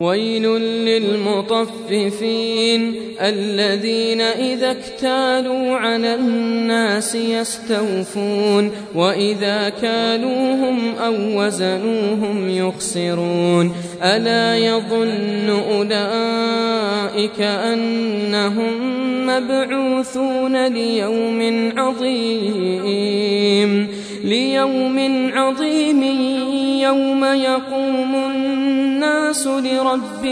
ويل للمطففين الذين إذا اكتالوا على الناس يستوفون وإذا كالوهم أو وزنوهم يخسرون ألا يظن أولئك أنهم مبعوثون ليوم عظيم يوم يقوم الناس لرب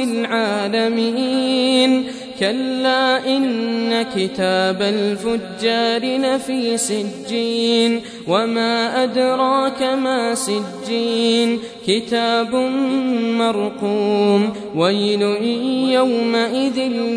العالمين كلا إن كتاب الفجار لفي سجين وما أدراك ما سجين كتاب مرقوم ويل يومئذ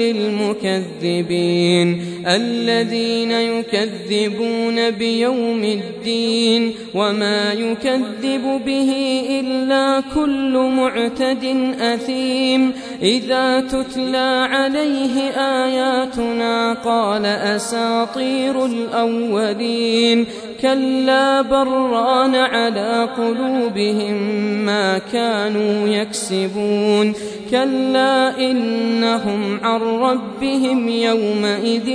للمكذبين الذين يكذبون بيوم الدين وما يكذب به إلا كل معتد أثيم إذا تتلى عليه آياتنا قال أساطير الأولين كلا بران على قلوبهم ما كانوا يكسبون كلا إنهم عن ربهم يومئذ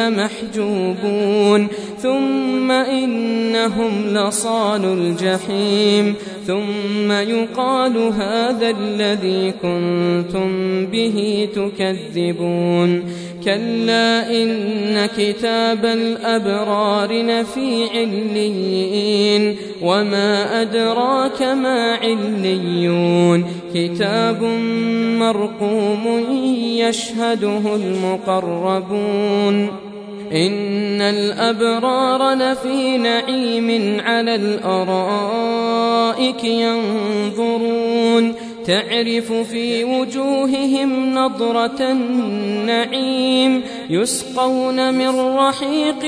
لمحجوبون ثم إنهم لصالو الجحيم ثم يقال هذا الذي كنتم به تكذبون كلا إن كتاب الأبرار لفي عليين وما أدراك ما عليون كتاب مرقوم يشهده المقربون إن الأبرار لفي نعيم على الأرائك ينظرون تعرف في وجوههم نضرة النعيم يسقون من رحيق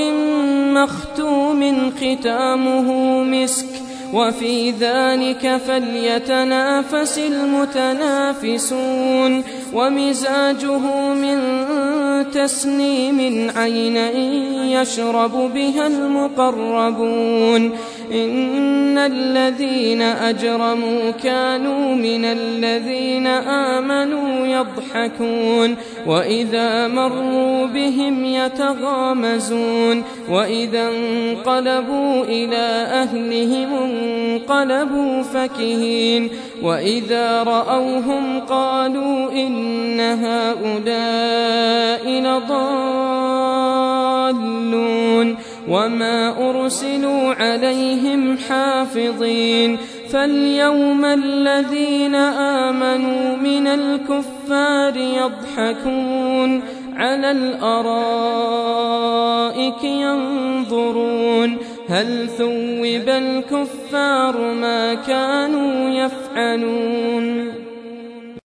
مختوم ختامه مسك وفي ذلك فليتنافس المتنافسون ومزاجه من تسنيم عينا يشرب بها المقربون إن الذين أجرموا كانوا من الذين آمنوا يضحكون وإذا مروا بهم يتغامزون وإذا انقلبوا إلى أهلهم انقلبوا فكهين وإذا رأوهم قالوا إن هؤلاء لضالون وما أرسلوا عليهم حافظين فاليوم الذين آمنوا من الكفار يضحكون على الأرائك ينظرون هل ثوب الكفار ما كانوا يفعلون